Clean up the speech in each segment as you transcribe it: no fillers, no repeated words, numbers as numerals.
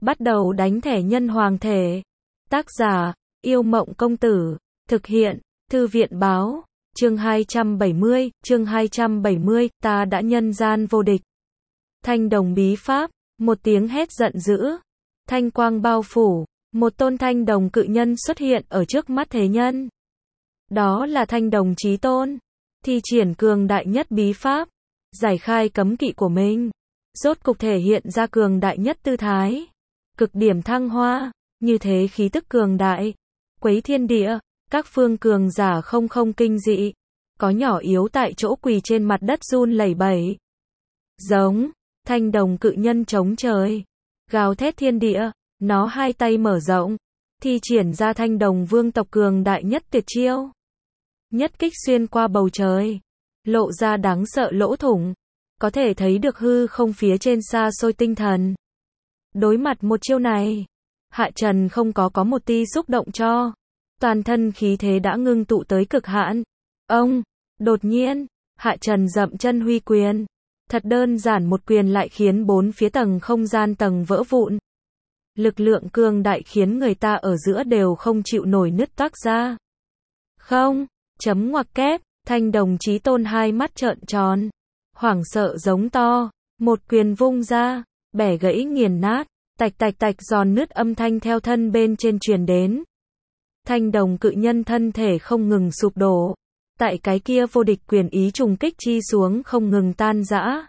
Bắt đầu đánh thẻ nhân hoàng thể. Tác giả, Yêu Mộng Công Tử. Thực hiện, Thư viện Báo. Chương 270, ta đã nhân gian vô địch. Thanh đồng bí pháp, một tiếng hét giận dữ. Thanh quang bao phủ, một tôn thanh đồng cự nhân xuất hiện ở trước mắt thế nhân. Đó là thanh đồng chí tôn. Thi triển cường đại nhất bí pháp, giải khai cấm kỵ của mình. Rốt cục thể hiện ra cường đại nhất tư thái. Cực điểm thăng hoa, như thế khí tức cường đại. Quấy thiên địa, các phương cường giả không kinh dị. Có nhỏ yếu tại chỗ quỳ trên mặt đất run lẩy bẩy. Giống, thanh đồng cự nhân chống trời. Gào thét thiên địa, nó hai tay mở rộng. Thi triển ra thanh đồng vương tộc cường đại nhất tuyệt chiêu. Nhất kích xuyên qua bầu trời. Lộ ra đáng sợ lỗ thủng. Có thể thấy được hư không phía trên xa xôi tinh thần. Đối mặt một chiêu này, Hạ Trần không có một tia xúc động cho. Toàn thân khí thế đã ngưng tụ tới cực hạn. Đột nhiên, Hạ Trần dậm chân huy quyền. Thật đơn giản một quyền lại khiến bốn phía tầng không gian tầng vỡ vụn. Lực lượng cường đại khiến người ta ở giữa đều không chịu nổi nứt toác ra. Chấm ngoặc kép, thanh đồng chí tôn hai mắt trợn tròn. Hoảng sợ giống to, một quyền vung ra, bẻ gãy nghiền nát, tạch giòn nứt âm thanh theo thân bên trên truyền đến. Thanh đồng cự nhân thân thể không ngừng sụp đổ. Tại cái kia vô địch quyền ý trùng kích chi xuống không ngừng tan rã.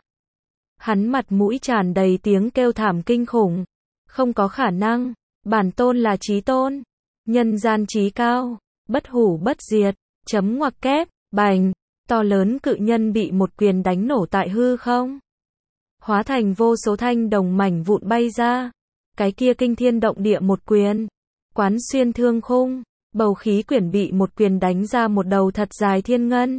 Hắn mặt mũi tràn đầy tiếng kêu thảm kinh khủng. Không có khả năng, bản tôn là chí tôn. Nhân gian chí cao, bất hủ bất diệt, chấm ngoặc kép, bành. To lớn cự nhân bị một quyền đánh nổ tại hư không. Hóa thành vô số thanh đồng mảnh vụn bay ra. Cái kia kinh thiên động địa một quyền. Quán xuyên thương khung. Bầu khí quyển bị một quyền đánh ra một đầu thật dài thiên ngân.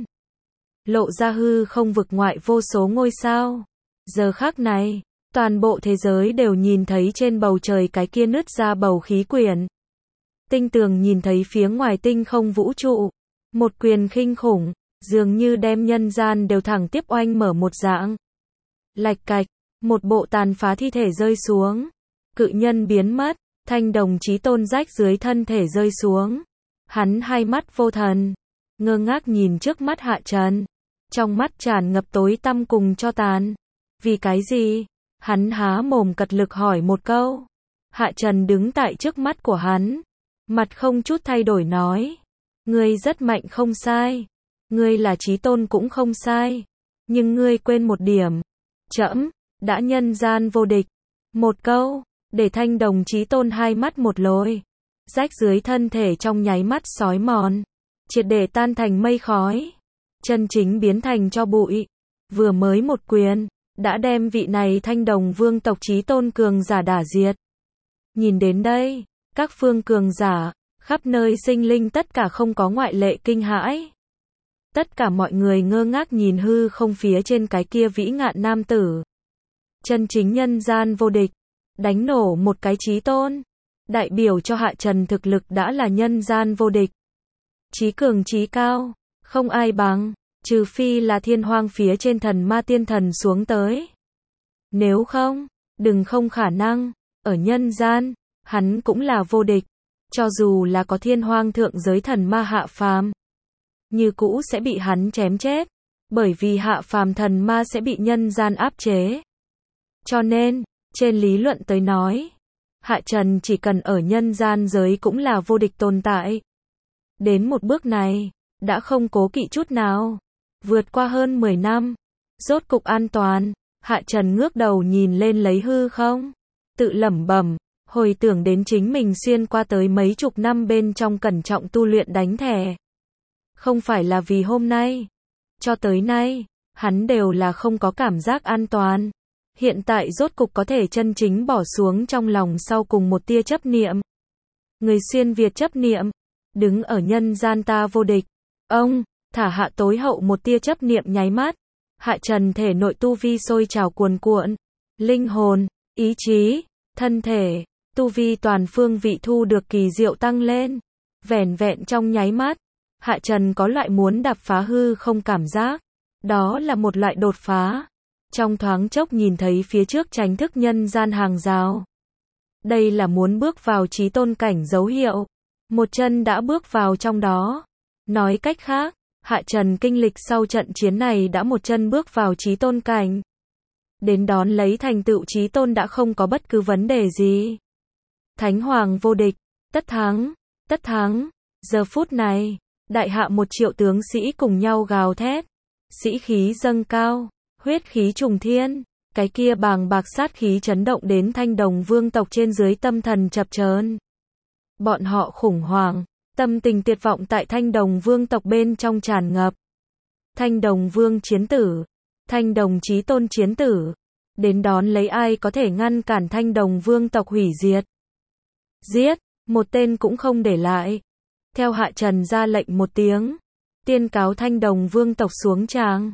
Lộ ra hư không vực ngoại vô số ngôi sao. Giờ khắc này, toàn bộ thế giới đều nhìn thấy trên bầu trời cái kia nứt ra bầu khí quyển. Tinh tường nhìn thấy phía ngoài tinh không vũ trụ. Một quyền khinh khủng. Dường như đem nhân gian đều thẳng tiếp oanh mở một dạng. Lạch cạch, một bộ tàn phá thi thể rơi xuống. Cự nhân biến mất, thanh đồng chí tôn rách dưới thân thể rơi xuống. Hắn hai mắt vô thần, ngơ ngác nhìn trước mắt Hạ Trần. Trong mắt tràn ngập tối tăm cùng cho tàn. Vì cái gì? Hắn há mồm cật lực hỏi một câu. Hạ Trần đứng tại trước mắt của hắn. Mặt không chút thay đổi nói. Ngươi rất mạnh không sai. Ngươi là chí tôn cũng không sai. Nhưng ngươi quên một điểm. Trẫm đã nhân gian vô địch. Một câu, để thanh đồng chí tôn hai mắt một lồi. Rách dưới thân thể trong nháy mắt xói mòn. Triệt để tan thành mây khói. Chân chính biến thành cho bụi. Vừa mới một quyền, đã đem vị này thanh đồng vương tộc chí tôn cường giả đả diệt. Nhìn đến đây, các phương cường giả, khắp nơi sinh linh tất cả không có ngoại lệ kinh hãi. Tất cả mọi người ngơ ngác nhìn hư không phía trên cái kia vĩ ngạn nam tử. Chân chính nhân gian vô địch. Đánh nổ một cái chí tôn. Đại biểu cho Hạ Trần thực lực đã là nhân gian vô địch. Chí cường chí cao. Không ai bằng. Trừ phi là thiên hoang phía trên thần ma tiên thần xuống tới. Nếu không, đừng không khả năng. Ở nhân gian, hắn cũng là vô địch. Cho dù là có thiên hoang thượng giới thần ma hạ phàm. Như cũ sẽ bị hắn chém chết. Bởi vì hạ phàm thần ma sẽ bị nhân gian áp chế. Cho nên, trên lý luận tới nói, Hạ Trần chỉ cần ở nhân gian giới cũng là vô địch tồn tại. Đến một bước này, đã không cố kỵ chút nào. Vượt qua hơn 10 năm, rốt cục an toàn, Hạ Trần ngước đầu nhìn lên lấy hư không. Tự lẩm bẩm, hồi tưởng đến chính mình xuyên qua tới mấy chục năm bên trong cẩn trọng tu luyện đánh thẻ. Không phải là vì hôm nay. Cho tới nay, hắn đều là không có cảm giác an toàn. Hiện tại rốt cục có thể chân chính bỏ xuống trong lòng sau cùng một tia chấp niệm. Người xuyên Việt chấp niệm. Đứng ở nhân gian ta vô địch. Thả hạ tối hậu một tia chấp niệm nháy mắt. Hạ Trần thể nội tu vi sôi trào cuồn cuộn. Linh hồn, ý chí, thân thể, tu vi toàn phương vị thu được kỳ diệu tăng lên. Vẻn vẹn trong nháy mắt. Hạ Trần có loại muốn đạp phá hư không cảm giác. Đó là một loại đột phá. Trong thoáng chốc nhìn thấy phía trước tránh thức nhân gian hàng rào. Đây là muốn bước vào chí tôn cảnh dấu hiệu. Một chân đã bước vào trong đó. Nói cách khác, Hạ Trần kinh lịch sau trận chiến này đã một chân bước vào chí tôn cảnh. Đến đón lấy thành tựu chí tôn đã không có bất cứ vấn đề gì. Thánh Hoàng vô địch, tất thắng, tất thắng. Giờ phút này, đại hạ 1 triệu tướng sĩ cùng nhau gào thét. Sĩ khí dâng cao, huyết khí trùng thiên. Cái kia bàng bạc sát khí chấn động đến Thanh Đồng vương tộc trên dưới tâm thần chập chờn. Bọn họ khủng hoảng, tâm tình tuyệt vọng tại Thanh Đồng vương tộc bên trong tràn ngập. Thanh Đồng vương chiến tử, Thanh Đồng chí tôn chiến tử, đến đón lấy ai có thể ngăn cản Thanh Đồng vương tộc hủy diệt. Giết, một tên cũng không để lại. Theo Hạ Trần ra lệnh một tiếng, tiên cáo Thanh Đồng vương tộc xuống tràng.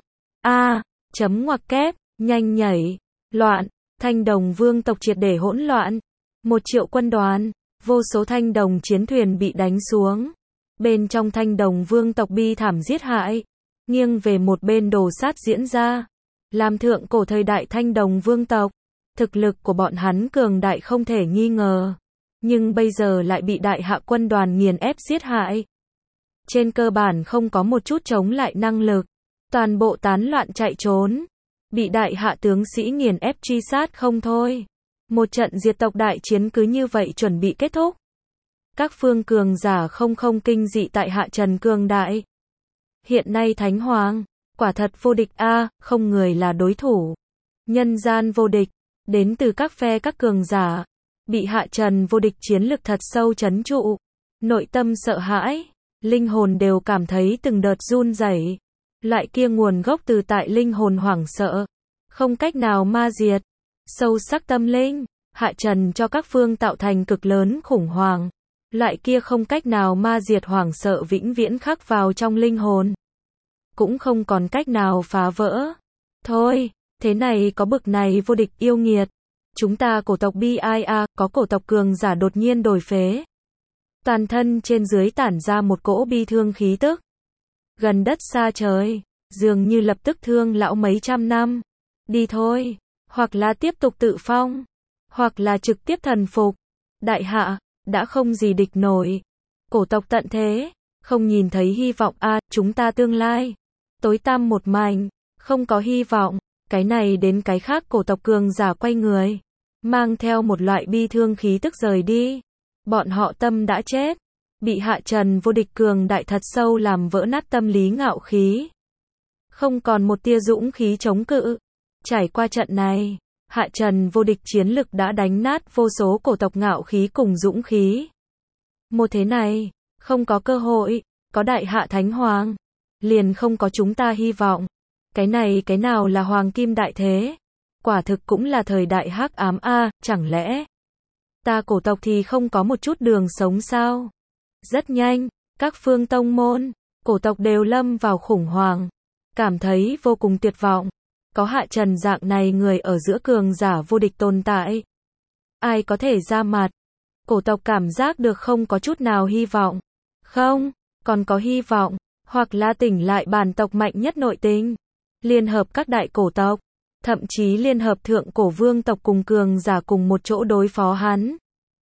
Chấm ngoặc kép, nhanh nhảy, loạn, Thanh Đồng vương tộc triệt để hỗn loạn. 1 triệu quân đoàn, vô số Thanh Đồng chiến thuyền bị đánh xuống. Bên trong Thanh Đồng vương tộc bi thảm giết hại, nghiêng về một bên đồ sát diễn ra. Làm thượng cổ thời đại Thanh Đồng vương tộc, thực lực của bọn hắn cường đại không thể nghi ngờ. Nhưng bây giờ lại bị đại hạ quân đoàn nghiền ép giết hại. Trên cơ bản không có một chút chống lại năng lực. Toàn bộ tán loạn chạy trốn. Bị đại hạ tướng sĩ nghiền ép truy sát không thôi. Một trận diệt tộc đại chiến cứ như vậy chuẩn bị kết thúc. Các phương cường giả không kinh dị tại Hạ Trần cường đại. Hiện nay Thánh Hoàng, quả thật vô địch không người là đối thủ. Nhân gian vô địch, đến từ các phe các cường giả. Bị Hạ Trần vô địch chiến lực thật sâu trấn trụ. Nội tâm sợ hãi, linh hồn đều cảm thấy từng đợt run rẩy. Loại kia nguồn gốc từ tại linh hồn hoảng sợ, không cách nào ma diệt. Sâu sắc tâm linh, Hạ Trần cho các phương tạo thành cực lớn khủng hoảng. Loại kia không cách nào ma diệt hoảng sợ vĩnh viễn khắc vào trong linh hồn. Cũng không còn cách nào phá vỡ. Thôi, thế này có bực này vô địch yêu nghiệt. Chúng ta cổ tộc BIA, có cổ tộc cường giả đột nhiên đổi phế. Toàn thân trên dưới tản ra một cỗ bi thương khí tức. Gần đất xa trời, dường như lập tức thương lão mấy trăm năm. Đi thôi, hoặc là tiếp tục tự phong, hoặc là trực tiếp thần phục. Đại hạ, đã không gì địch nổi. Cổ tộc tận thế, không nhìn thấy hy vọng chúng ta tương lai. Tối tăm một mảnh, không có hy vọng. Cái này đến cái khác cổ tộc cường giả quay người. Mang theo một loại bi thương khí tức rời đi. Bọn họ tâm đã chết. Bị Hạ Trần vô địch cường đại thật sâu làm vỡ nát tâm lý ngạo khí. Không còn một tia dũng khí chống cự. Trải qua trận này, Hạ Trần vô địch chiến lực đã đánh nát vô số cổ tộc ngạo khí cùng dũng khí. Một thế này, không có cơ hội, có đại hạ Thánh Hoàng, liền không có chúng ta hy vọng. Cái này cái nào là hoàng kim đại thế? Quả thực cũng là thời đại hắc ám chẳng lẽ ta cổ tộc thì không có một chút đường sống sao? Rất nhanh, các phương tông môn, cổ tộc đều lâm vào khủng hoảng, cảm thấy vô cùng tuyệt vọng. Có Hạ Trần dạng này người ở giữa cường giả vô địch tồn tại. Ai có thể ra mặt? Cổ tộc cảm giác được không có chút nào hy vọng. Không, còn có hy vọng, hoặc là tỉnh lại bản tộc mạnh nhất nội tình. Liên hợp các đại cổ tộc, thậm chí liên hợp thượng cổ vương tộc cùng cường giả cùng một chỗ đối phó hắn.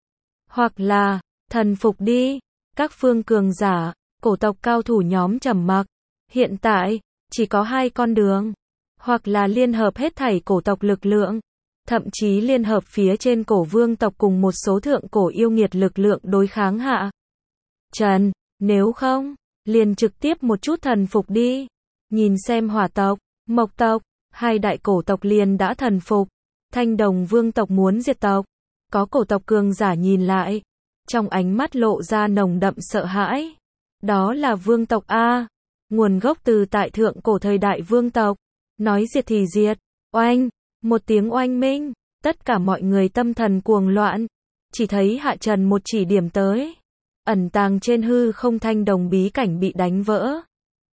Hoặc là, thần phục đi. Các phương cường giả, cổ tộc cao thủ nhóm trầm mặc. Hiện tại, chỉ có 2 con đường. Hoặc là liên hợp hết thảy cổ tộc lực lượng. Thậm chí liên hợp phía trên cổ vương tộc cùng một số thượng cổ yêu nghiệt lực lượng đối kháng Hạ Trần. Nếu không, liền trực tiếp một chút thần phục đi. Nhìn xem hỏa tộc, mộc tộc, 2 đại cổ tộc liền đã thần phục. Thanh Đồng vương tộc muốn diệt tộc. Có cổ tộc cường giả nhìn lại. Trong ánh mắt lộ ra nồng đậm sợ hãi. Đó là vương tộc nguồn gốc từ tại thượng cổ thời đại vương tộc. Nói diệt thì diệt. Oanh, một tiếng oanh minh. Tất cả mọi người tâm thần cuồng loạn. Chỉ thấy Hạ Trần một chỉ điểm tới. Ẩn tàng trên hư không Thanh Đồng bí cảnh bị đánh vỡ.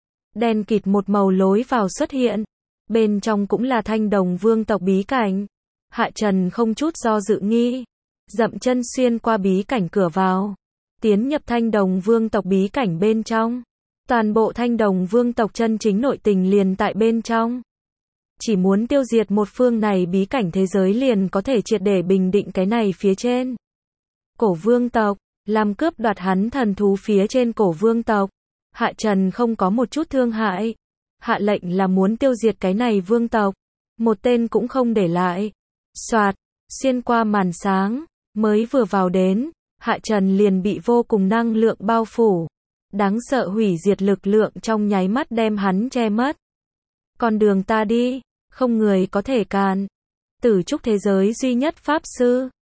Đen kịt một màu lối vào xuất hiện. Bên trong cũng là Thanh Đồng vương tộc bí cảnh. Hạ Trần không chút do dự nghi. Dậm chân xuyên qua bí cảnh cửa vào. Tiến nhập Thanh Đồng vương tộc bí cảnh bên trong. Toàn bộ Thanh Đồng vương tộc chân chính nội tình liền tại bên trong. Chỉ muốn tiêu diệt một phương này bí cảnh thế giới liền có thể triệt để bình định cái này phía trên. Cổ vương tộc, làm cướp đoạt hắn thần thú phía trên cổ vương tộc. Hạ Trần không có một chút thương hại. Hạ lệnh là muốn tiêu diệt cái này vương tộc. Một tên cũng không để lại. Soạt, xuyên qua màn sáng, mới vừa vào đến, Hạ Trần liền bị vô cùng năng lượng bao phủ. Đáng sợ hủy diệt lực lượng trong nháy mắt đem hắn che mất. Con đường ta đi, không người có thể cản. Tử trúc thế giới duy nhất pháp sư.